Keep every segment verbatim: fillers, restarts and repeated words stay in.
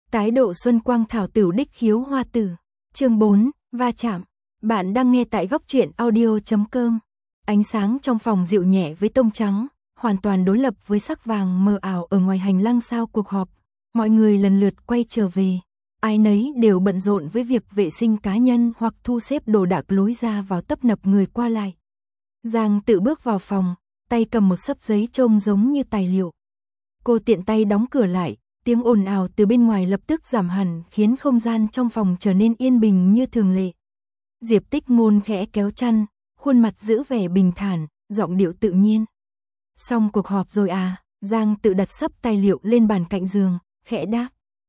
Tái độ xuân quang thảo tử đích khiếu hoa tử. Chương bốn, va chạm. Bạn đang nghe tại góc truyện audio chấm com. Ánh sáng trong phòng dịu nhẹ với tông trắng, hoàn toàn đối lập với sắc vàng mờ ảo ở ngoài hành lang sau cuộc họp. Mọi người lần lượt quay trở về. Ai nấy đều bận rộn với việc vệ sinh cá nhân hoặc thu xếp đồ đạc lối ra vào tấp nập người qua lại. Giang tự bước vào phòng, tay cầm một xấp giấy trông giống như tài liệu. Cô tiện tay đóng cửa lại, tiếng ồn ào từ bên ngoài lập tức giảm hẳn khiến không gian trong phòng trở nên yên bình như thường lệ. Diệp Tích Ngôn khẽ kéo chăn, khuôn mặt giữ vẻ bình thản, giọng điệu tự nhiên. Xong cuộc họp rồi à? Giang tự đặt xấp tài liệu lên bàn cạnh giường, khẽ đáp.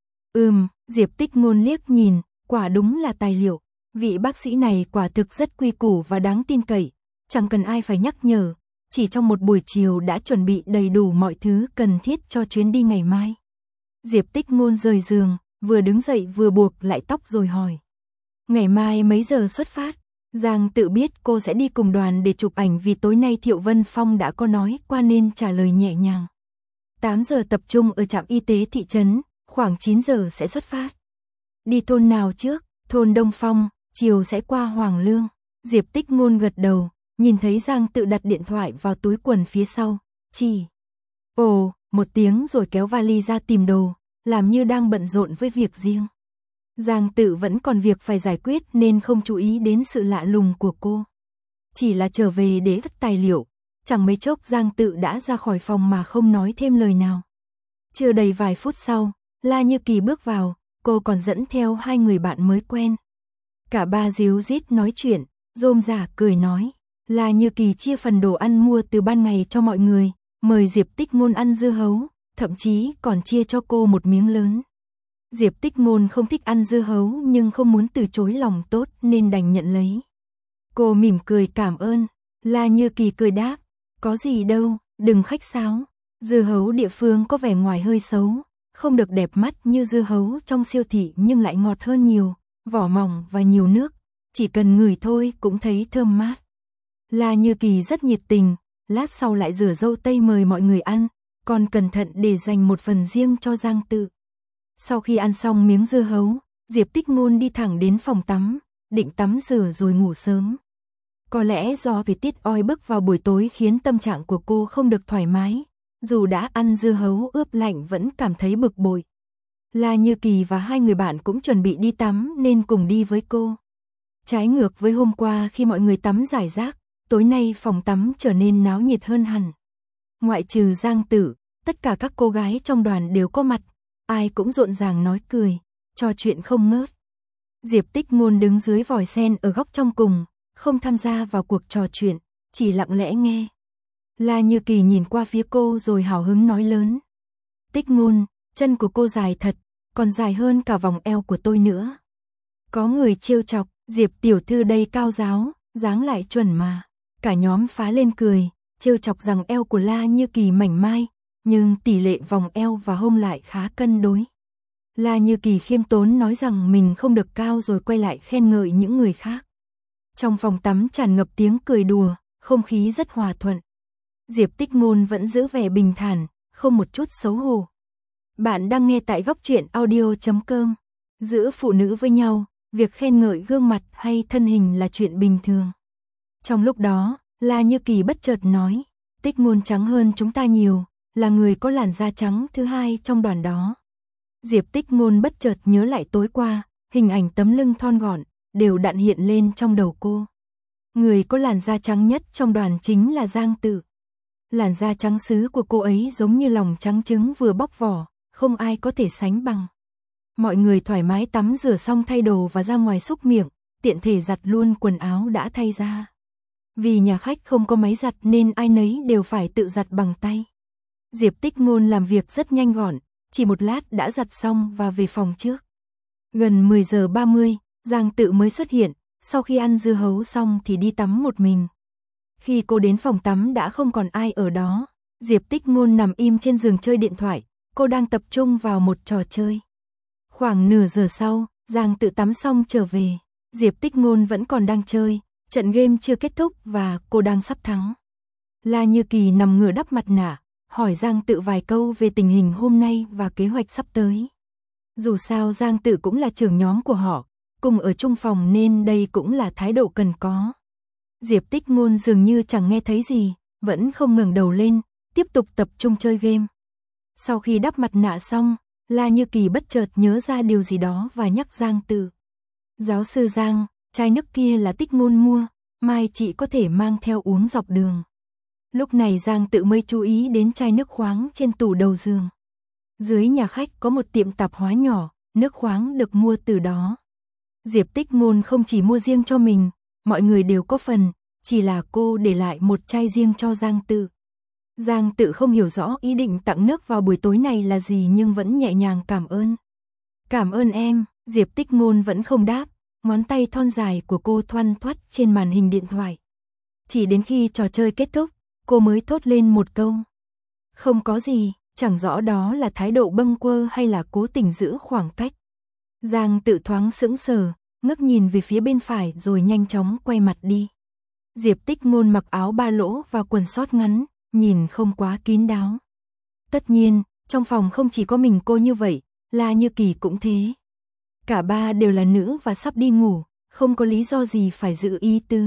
Ừm, Diệp Tích Ngôn liếc nhìn, quả đúng là tài liệu. Vị bác sĩ này quả thực rất quy củ và đáng tin cậy, chẳng cần ai phải nhắc nhở, chỉ trong một buổi chiều đã chuẩn bị đầy đủ mọi thứ cần thiết cho chuyến đi ngày mai. Diệp Tích Ngôn rời giường, vừa đứng dậy vừa buộc lại tóc rồi hỏi. Ngày mai mấy giờ xuất phát? Giang tự biết cô sẽ đi cùng đoàn để chụp ảnh vì tối nay Thiệu Vân Phong đã có nói qua nên trả lời nhẹ nhàng. tám giờ tập trung ở trạm y tế thị trấn, khoảng chín giờ sẽ xuất phát. Đi thôn nào trước? Thôn Đông Phong, chiều sẽ qua Hoàng Lương. Diệp Tích Ngôn gật đầu, nhìn thấy Giang tự đặt điện thoại vào túi quần phía sau, chỉ. Ồ, một tiếng rồi kéo vali ra tìm đồ, làm như đang bận rộn với việc riêng. Giang tự vẫn còn việc phải giải quyết nên không chú ý đến sự lạ lùng của cô. Chỉ là trở về để cất tài liệu, chẳng mấy chốc Giang tự đã ra khỏi phòng mà không nói thêm lời nào. Chưa đầy vài phút sau, La Như Kỳ bước vào, cô còn dẫn theo hai người bạn mới quen. Cả ba díu dít nói chuyện, rôm rả cười nói. La Như Kỳ chia phần đồ ăn mua từ ban ngày cho mọi người, mời Diệp Tích Ngôn ăn dưa hấu, thậm chí còn chia cho cô một miếng lớn. Diệp Tích Ngôn không thích ăn dưa hấu nhưng không muốn từ chối lòng tốt nên đành nhận lấy. Cô mỉm cười cảm ơn, La Như Kỳ cười đáp, có gì đâu, đừng khách sáo. Dưa hấu địa phương có vẻ ngoài hơi xấu, không được đẹp mắt như dưa hấu trong siêu thị nhưng lại ngọt hơn nhiều, vỏ mỏng và nhiều nước, chỉ cần ngửi thôi cũng thấy thơm mát. La Như Kỳ rất nhiệt tình, lát sau lại rửa dâu tây mời mọi người ăn, còn cẩn thận để dành một phần riêng cho Giang tự. Sau khi ăn xong miếng dưa hấu, Diệp Tích Ngôn đi thẳng đến phòng tắm, định tắm rửa rồi ngủ sớm. Có lẽ do thời tiết oi bức vào buổi tối khiến tâm trạng của cô không được thoải mái, dù đã ăn dưa hấu ướp lạnh vẫn cảm thấy bực bội. La Như Kỳ và hai người bạn cũng chuẩn bị đi tắm nên cùng đi với cô. Trái ngược với hôm qua khi mọi người tắm rải rác, tối nay phòng tắm trở nên náo nhiệt hơn hẳn. Ngoại trừ Giang tự, tất cả các cô gái trong đoàn đều có mặt, ai cũng rộn ràng nói cười, trò chuyện không ngớt. Diệp Tích Ngôn đứng dưới vòi sen ở góc trong cùng, không tham gia vào cuộc trò chuyện, chỉ lặng lẽ nghe. La Như Kỳ nhìn qua phía cô rồi hào hứng nói lớn. Tích Ngôn, chân của cô dài thật, còn dài hơn cả vòng eo của tôi nữa. Có người trêu chọc, Diệp tiểu thư đây cao giáo, dáng lại chuẩn mà. Cả nhóm phá lên cười, trêu chọc rằng eo của La Như Kỳ mảnh mai, nhưng tỷ lệ vòng eo và hông lại khá cân đối. La Như Kỳ khiêm tốn nói rằng mình không được cao rồi quay lại khen ngợi những người khác. Trong phòng tắm tràn ngập tiếng cười đùa, không khí rất hòa thuận. Diệp Tích Ngôn vẫn giữ vẻ bình thản, không một chút xấu hổ. Bạn đang nghe tại góc truyện audio chấm com. Giữa phụ nữ với nhau, việc khen ngợi gương mặt hay thân hình là chuyện bình thường. Trong lúc đó, La Như Kỳ bất chợt nói, Tích Ngôn trắng hơn chúng ta nhiều, là người có làn da trắng thứ hai trong đoàn đó. Diệp Tích Ngôn bất chợt nhớ lại tối qua, hình ảnh tấm lưng thon gọn, đều đặn hiện lên trong đầu cô. Người có làn da trắng nhất trong đoàn chính là Giang tự. Làn da trắng sứ của cô ấy giống như lòng trắng trứng vừa bóc vỏ, không ai có thể sánh bằng. Mọi người thoải mái tắm rửa xong thay đồ và ra ngoài xúc miệng, tiện thể giặt luôn quần áo đã thay ra. Vì nhà khách không có máy giặt nên ai nấy đều phải tự giặt bằng tay. Diệp Tích Ngôn làm việc rất nhanh gọn, chỉ một lát đã giặt xong và về phòng trước. Gần mười giờ ba mươi, Giang tự mới xuất hiện, sau khi ăn dưa hấu xong thì đi tắm một mình. Khi cô đến phòng tắm đã không còn ai ở đó, Diệp Tích Ngôn nằm im trên giường chơi điện thoại, cô đang tập trung vào một trò chơi. Khoảng nửa giờ sau, Giang tự tắm xong trở về, Diệp Tích Ngôn vẫn còn đang chơi, trận game chưa kết thúc và cô đang sắp thắng. La Như Kỳ nằm ngửa đắp mặt nạ, hỏi Giang tự vài câu về tình hình hôm nay và kế hoạch sắp tới. Dù sao Giang Tự cũng là trưởng nhóm của họ, cùng ở chung phòng nên đây cũng là thái độ cần có. Diệp Tích Ngôn dường như chẳng nghe thấy gì, vẫn không ngẩng đầu lên, tiếp tục tập trung chơi game. Sau khi đắp mặt nạ xong, La Như Kỳ bất chợt nhớ ra điều gì đó và nhắc Giang Tự. Giáo sư Giang, chai nước kia là Tích Ngôn mua, mai chị có thể mang theo uống dọc đường. Lúc này Giang Tự mới chú ý đến chai nước khoáng trên tủ đầu giường. Dưới nhà khách có một tiệm tạp hóa nhỏ, nước khoáng được mua từ đó. Diệp Tích Ngôn không chỉ mua riêng cho mình, mọi người đều có phần, chỉ là cô để lại một chai riêng cho Giang Tự. Giang Tự không hiểu rõ ý định tặng nước vào buổi tối này là gì nhưng vẫn nhẹ nhàng cảm ơn. Cảm ơn em, Diệp Tích Ngôn vẫn không đáp, ngón tay thon dài của cô thoăn thoắt trên màn hình điện thoại. Chỉ đến khi trò chơi kết thúc, cô mới thốt lên một câu. Không có gì, chẳng rõ đó là thái độ bâng quơ hay là cố tình giữ khoảng cách. Giang Tự thoáng sững sờ, ngước nhìn về phía bên phải rồi nhanh chóng quay mặt đi. Diệp Tích Ngôn mặc áo ba lỗ và quần sót ngắn, nhìn không quá kín đáo. Tất nhiên, trong phòng không chỉ có mình cô như vậy, La Như Kỳ cũng thế. Cả ba đều là nữ và sắp đi ngủ, không có lý do gì phải giữ ý tứ.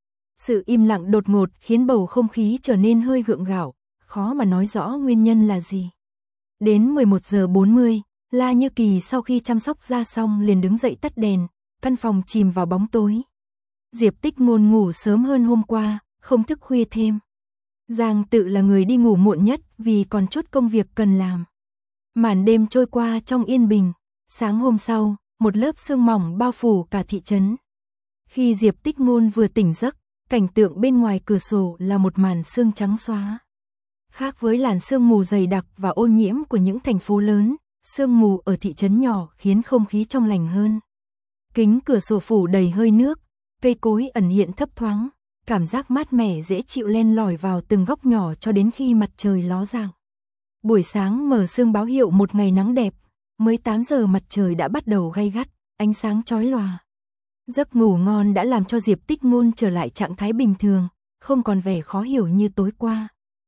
Sự im lặng đột ngột khiến bầu không khí trở nên hơi gượng gạo, khó mà nói rõ nguyên nhân là gì. Đến mười một giờ bốn mươi, La Như Kỳ sau khi chăm sóc da xong liền đứng dậy tắt đèn, căn phòng chìm vào bóng tối. Diệp Tích Ngôn ngủ sớm hơn hôm qua, không thức khuya thêm. Giang Tự là người đi ngủ muộn nhất vì còn chút công việc cần làm. Màn đêm trôi qua trong yên bình, sáng hôm sau, một lớp sương mỏng bao phủ cả thị trấn. Khi Diệp Tích Ngôn vừa tỉnh giấc, cảnh tượng bên ngoài cửa sổ là một màn sương trắng xóa. Khác với làn sương mù dày đặc và ô nhiễm của những thành phố lớn, sương mù ở thị trấn nhỏ khiến không khí trong lành hơn. Kính cửa sổ phủ đầy hơi nước, cây cối ẩn hiện thấp thoáng, cảm giác mát mẻ dễ chịu len lỏi vào từng góc nhỏ cho đến khi mặt trời ló dạng. Buổi sáng mở sương báo hiệu một ngày nắng đẹp, mới tám giờ mặt trời đã bắt đầu gay gắt, ánh sáng chói lòa. Giấc ngủ ngon đã làm cho Diệp Tích Ngôn trở lại trạng thái bình thường, không còn vẻ khó hiểu như tối qua.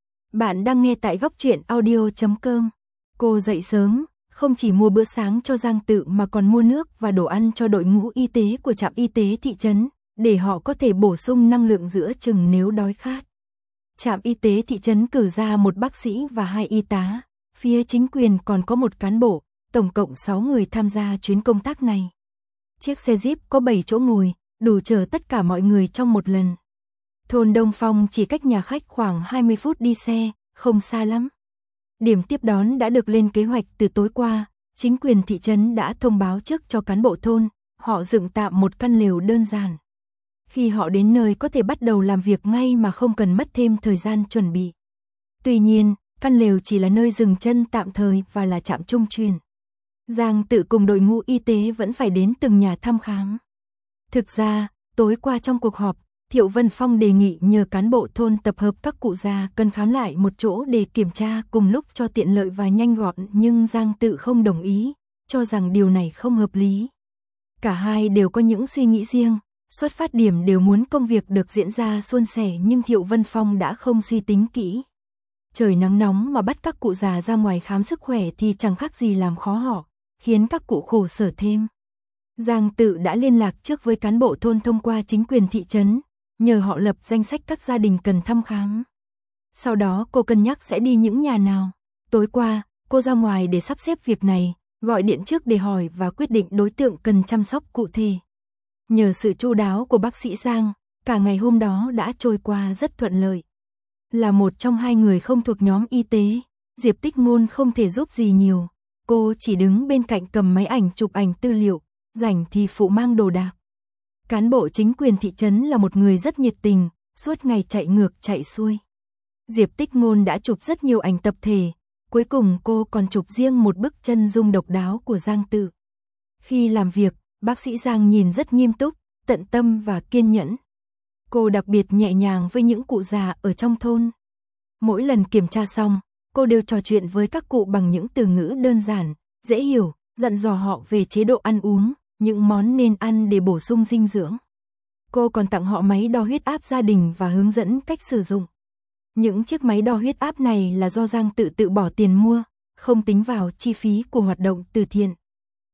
Bạn đang nghe tại góc truyện audio chấm com. Cô dậy sớm, không chỉ mua bữa sáng cho Giang Tự mà còn mua nước và đồ ăn cho đội ngũ y tế của trạm y tế thị trấn, để họ có thể bổ sung năng lượng giữa chừng nếu đói khát. Trạm y tế thị trấn cử ra một bác sĩ và hai y tá, phía chính quyền còn có một cán bộ, tổng cộng sáu người tham gia chuyến công tác này. Chiếc xe Jeep có bảy chỗ ngồi, đủ chở tất cả mọi người trong một lần. Thôn Đông Phong chỉ cách nhà khách khoảng hai mươi phút đi xe, không xa lắm. Điểm tiếp đón đã được lên kế hoạch từ tối qua, chính quyền thị trấn đã thông báo trước cho cán bộ thôn, họ dựng tạm một căn lều đơn giản. Khi họ đến nơi có thể bắt đầu làm việc ngay mà không cần mất thêm thời gian chuẩn bị. Tuy nhiên, căn lều chỉ là nơi dừng chân tạm thời và là trạm trung truyền. Giang Tự cùng đội ngũ y tế vẫn phải đến từng nhà thăm khám. Thực ra, tối qua trong cuộc họp, Thiệu Vân Phong đề nghị nhờ cán bộ thôn tập hợp các cụ già cần khám lại một chỗ để kiểm tra cùng lúc cho tiện lợi và nhanh gọn, nhưng Giang Tự không đồng ý, cho rằng điều này không hợp lý. Cả hai đều có những suy nghĩ riêng, xuất phát điểm đều muốn công việc được diễn ra suôn sẻ, nhưng Thiệu Vân Phong đã không suy tính kỹ. Trời nắng nóng mà bắt các cụ già ra ngoài khám sức khỏe thì chẳng khác gì làm khó họ, khiến các cụ khổ sở thêm. Giang Tự đã liên lạc trước với cán bộ thôn thông qua chính quyền thị trấn, nhờ họ lập danh sách các gia đình cần thăm khám. Sau đó cô cân nhắc sẽ đi những nhà nào. Tối qua, cô ra ngoài để sắp xếp việc này, gọi điện trước để hỏi và quyết định đối tượng cần chăm sóc cụ thể. Nhờ sự chu đáo của bác sĩ Giang, cả ngày hôm đó đã trôi qua rất thuận lợi. Là một trong hai người không thuộc nhóm y tế, Diệp Tích Ngôn không thể giúp gì nhiều. Cô chỉ đứng bên cạnh cầm máy ảnh chụp ảnh tư liệu, rảnh thì phụ mang đồ đạc. Cán bộ chính quyền thị trấn là một người rất nhiệt tình, suốt ngày chạy ngược chạy xuôi. Diệp Tích Ngôn đã chụp rất nhiều ảnh tập thể, cuối cùng cô còn chụp riêng một bức chân dung độc đáo của Giang Tự. Khi làm việc, bác sĩ Giang nhìn rất nghiêm túc, tận tâm và kiên nhẫn. Cô đặc biệt nhẹ nhàng với những cụ già ở trong thôn. Mỗi lần kiểm tra xong, cô đều trò chuyện với các cụ bằng những từ ngữ đơn giản, dễ hiểu, dặn dò họ về chế độ ăn uống, những món nên ăn để bổ sung dinh dưỡng. Cô còn tặng họ máy đo huyết áp gia đình và hướng dẫn cách sử dụng. Những chiếc máy đo huyết áp này là do Giang Tự tự bỏ tiền mua, không tính vào chi phí của hoạt động từ thiện.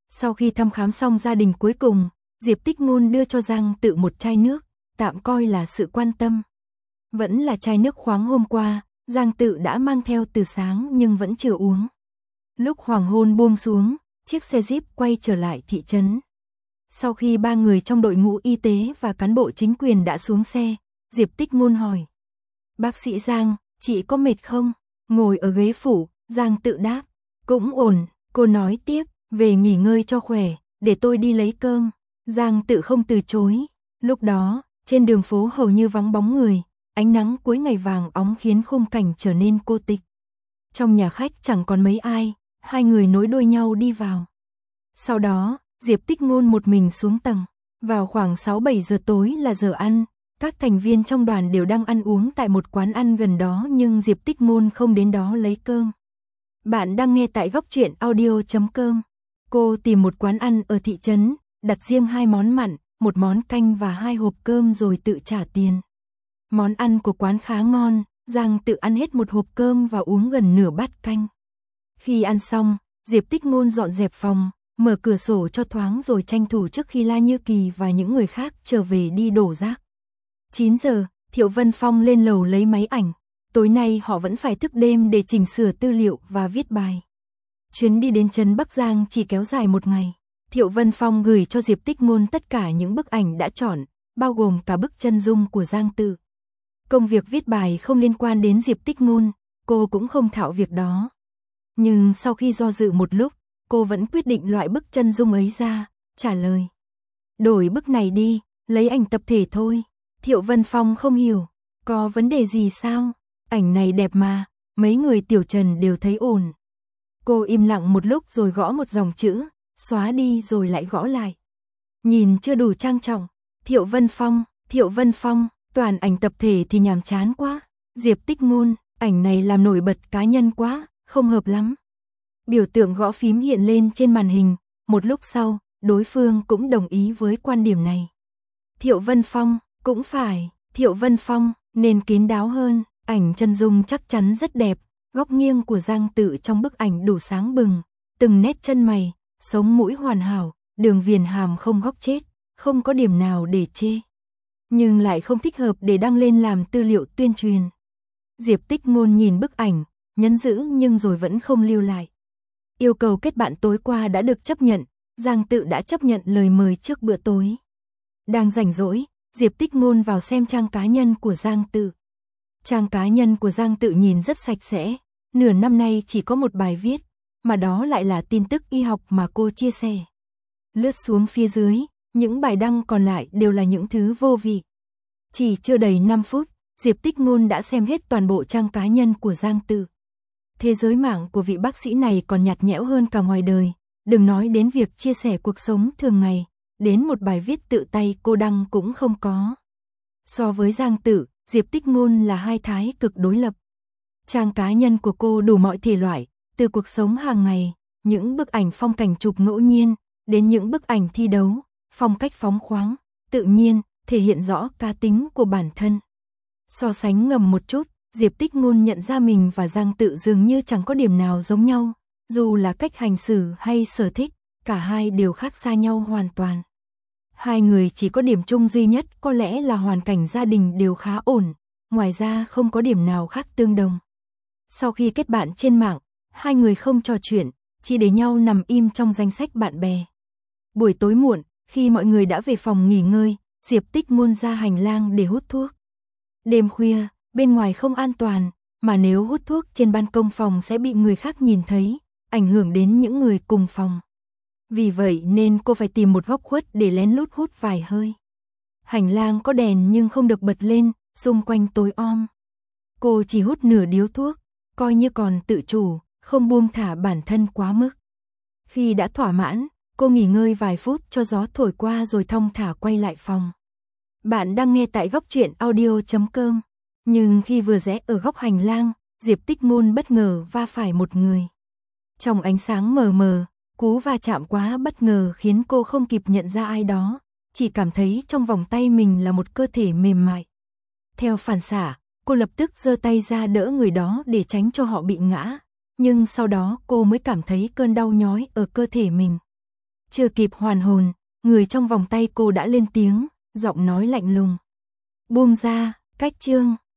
Sau khi thăm khám xong gia đình cuối cùng, Diệp Tích Ngôn đưa cho Giang Tự một chai nước, tạm coi là sự quan tâm. Vẫn là chai nước khoáng hôm qua, Giang Tự đã mang theo từ sáng nhưng vẫn chưa uống. Lúc hoàng hôn buông xuống, chiếc xe Jeep quay trở lại thị trấn. Sau khi ba người trong đội ngũ y tế và cán bộ chính quyền đã xuống xe, Diệp Tích Ngôn hỏi: "Bác sĩ Giang, chị có mệt không?" Ngồi ở ghế phụ, Giang Tự đáp: "Cũng ổn." Cô nói tiếp: "Về nghỉ ngơi cho khỏe, để tôi đi lấy cơm." Giang Tự không từ chối. Lúc đó, trên đường phố hầu như vắng bóng người, ánh nắng cuối ngày vàng óng khiến khung cảnh trở nên cô tịch. Trong nhà khách chẳng còn mấy ai, hai người nối đuôi nhau đi vào. Sau đó, Diệp Tích Ngôn một mình xuống tầng. Vào khoảng sáu bảy giờ tối là giờ ăn, các thành viên trong đoàn đều đang ăn uống tại một quán ăn gần đó nhưng Diệp Tích Ngôn không đến đó lấy cơm. Bạn đang nghe tại góc truyện audio chấm com. Cô tìm một quán ăn ở thị trấn, đặt riêng hai món mặn, một món canh và hai hộp cơm rồi tự trả tiền. Món ăn của quán khá ngon, Giang Tự ăn hết một hộp cơm và uống gần nửa bát canh. Khi ăn xong, Diệp Tích Ngôn dọn dẹp phòng, mở cửa sổ cho thoáng rồi tranh thủ trước khi La Như Kỳ và những người khác trở về đi đổ rác. chín giờ, Thiệu Vân Phong lên lầu lấy máy ảnh. Tối nay họ vẫn phải thức đêm để chỉnh sửa tư liệu và viết bài. Chuyến đi đến trấn Bắc Giang chỉ kéo dài một ngày. Thiệu Vân Phong gửi cho Diệp Tích Ngôn tất cả những bức ảnh đã chọn, bao gồm cả bức chân dung của Giang Tự. Công việc viết bài không liên quan đến Diệp Tích Ngôn, cô cũng không thạo việc đó. Nhưng sau khi do dự một lúc, cô vẫn quyết định loại bức chân dung ấy ra, trả lời: "Đổi bức này đi, lấy ảnh tập thể thôi." Thiệu Vân Phong không hiểu, có vấn đề gì sao? Ảnh này đẹp mà, mấy người Tiểu Trần đều thấy ổn. Cô im lặng một lúc rồi gõ một dòng chữ, xóa đi rồi lại gõ lại. Nhìn chưa đủ trang trọng. Thiệu Vân Phong, Thiệu Vân Phong, toàn ảnh tập thể thì nhàm chán quá. Diệp Tích Ngôn, ảnh này làm nổi bật cá nhân quá, không hợp lắm. Biểu tượng gõ phím hiện lên trên màn hình, một lúc sau, đối phương cũng đồng ý với quan điểm này. Thiệu Vân Phong, cũng phải, Thiệu Vân Phong, nên kín đáo hơn, ảnh chân dung chắc chắn rất đẹp, góc nghiêng của Giang Tự trong bức ảnh đủ sáng bừng, từng nét chân mày, sống mũi hoàn hảo, đường viền hàm không góc chết, không có điểm nào để chê. Nhưng lại không thích hợp để đăng lên làm tư liệu tuyên truyền. Diệp Tích Ngôn nhìn bức ảnh, nhấn giữ nhưng rồi vẫn không lưu lại. Yêu cầu kết bạn tối qua đã được chấp nhận, Giang Tự đã chấp nhận lời mời trước bữa tối. Đang rảnh rỗi, Diệp Tích Ngôn vào xem trang cá nhân của Giang Tự. Trang cá nhân của Giang Tự nhìn rất sạch sẽ, nửa năm nay chỉ có một bài viết, mà đó lại là tin tức y học mà cô chia sẻ. Lướt xuống phía dưới, những bài đăng còn lại đều là những thứ vô vị. Chỉ chưa đầy năm phút, Diệp Tích Ngôn đã xem hết toàn bộ trang cá nhân của Giang Tự. Thế giới mạng của vị bác sĩ này còn nhạt nhẽo hơn cả ngoài đời, đừng nói đến việc chia sẻ cuộc sống thường ngày, đến một bài viết tự tay cô đăng cũng không có. So với Giang Tự, Diệp Tích Ngôn là hai thái cực đối lập. Trang cá nhân của cô đủ mọi thể loại, từ cuộc sống hàng ngày, những bức ảnh phong cảnh chụp ngẫu nhiên, đến những bức ảnh thi đấu, phong cách phóng khoáng, tự nhiên, thể hiện rõ cá tính của bản thân. So sánh ngầm một chút, Diệp Tích Ngôn nhận ra mình và Giang Tự dường như chẳng có điểm nào giống nhau, dù là cách hành xử hay sở thích, cả hai đều khác xa nhau hoàn toàn. Hai người chỉ có điểm chung duy nhất có lẽ là hoàn cảnh gia đình đều khá ổn, ngoài ra không có điểm nào khác tương đồng. Sau khi kết bạn trên mạng, hai người không trò chuyện, chỉ để nhau nằm im trong danh sách bạn bè. Buổi tối muộn, khi mọi người đã về phòng nghỉ ngơi, Diệp Tích Ngôn ra hành lang để hút thuốc. Đêm khuya, bên ngoài không an toàn, mà nếu hút thuốc trên ban công phòng sẽ bị người khác nhìn thấy, ảnh hưởng đến những người cùng phòng. Vì vậy nên cô phải tìm một góc khuất để lén lút hút vài hơi. Hành lang có đèn nhưng không được bật lên, xung quanh tối om. Cô chỉ hút nửa điếu thuốc, coi như còn tự chủ, không buông thả bản thân quá mức. Khi đã thỏa mãn, cô nghỉ ngơi vài phút cho gió thổi qua rồi thong thả quay lại phòng. Bạn đang nghe tại góc truyện audio chấm com. Nhưng khi vừa rẽ ở góc hành lang, Diệp Tích Ngôn bất ngờ va phải một người. Trong ánh sáng mờ mờ, cú va chạm quá bất ngờ khiến cô không kịp nhận ra ai đó, chỉ cảm thấy trong vòng tay mình là một cơ thể mềm mại. Theo phản xạ, cô lập tức giơ tay ra đỡ người đó để tránh cho họ bị ngã, nhưng sau đó cô mới cảm thấy cơn đau nhói ở cơ thể mình. Chưa kịp hoàn hồn, người trong vòng tay cô đã lên tiếng, giọng nói lạnh lùng. Buông ra, Cách Trương,